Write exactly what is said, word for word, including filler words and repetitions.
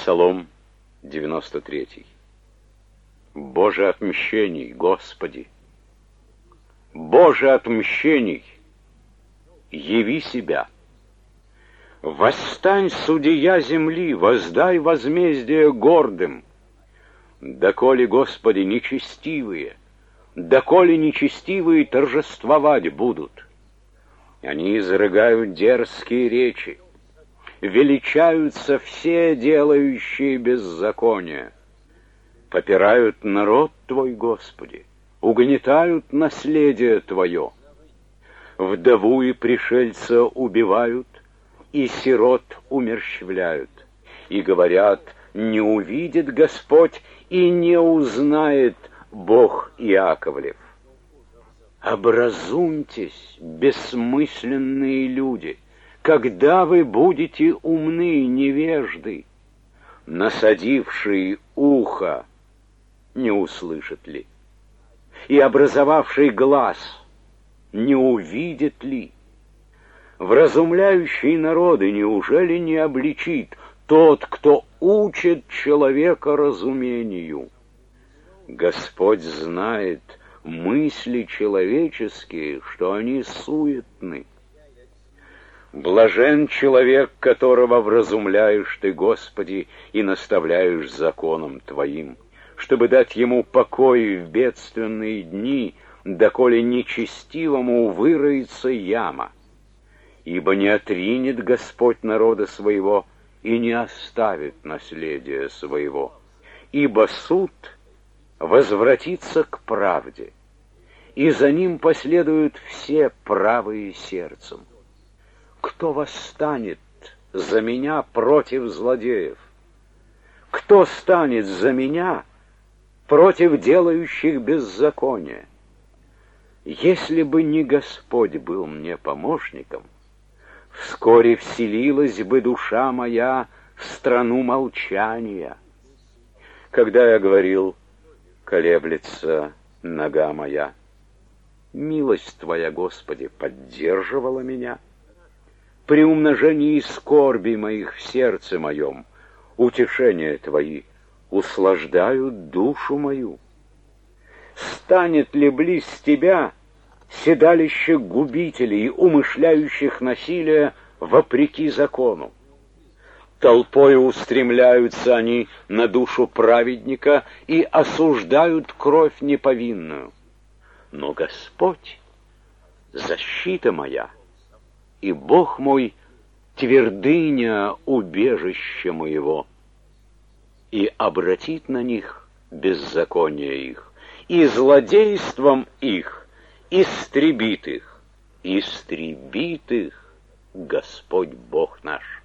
Псалом девяносто третий. Боже отмщений, Господи! Боже отмщений! Яви себя! Восстань, судья земли, воздай возмездие гордым! Доколе, Господи, нечестивые, доколе нечестивые торжествовать будут? Они изрыгают дерзкие речи, величаются все делающие беззаконие, попирают народ Твой, Господи, угнетают наследие Твое, вдову и пришельца убивают, и сирот умерщвляют, и говорят: не увидит Господь и не узнает Бог Иаковлев. Образумьтесь, бессмысленные люди, когда вы будете умны, невежды, насадивший ухо не услышит ли, и образовавший глаз не увидит ли? Вразумляющий народы неужели не обличит тот, кто учит человека разумению? Господь знает мысли человеческие, что они суетны. Блажен человек, которого вразумляешь Ты, Господи, и наставляешь законом Твоим, чтобы дать ему покой в бедственные дни, доколе нечестивому выроется яма. Ибо не отринет Господь народа своего и не оставит наследия своего. Ибо суд возвратится к правде, и за ним последуют все правые сердцем. Кто восстанет за меня против злодеев? Кто станет за меня против делающих беззаконие? Если бы не Господь был мне помощником, вскоре вселилась бы душа моя в страну молчания. Когда я говорил: колеблется нога моя, милость Твоя, Господи, поддерживала меня. При умножении скорби моих в сердце моем утешения Твои услаждают душу мою. Станет ли близ Тебя седалище губителей, умышляющих насилие вопреки закону? Толпою устремляются они на душу праведника и осуждают кровь неповинную. Но Господь — защита моя, и Бог мой — твердыня убежища моего, и обратит на них беззаконие их, и злодейством их истребит их, истребит их Господь Бог наш.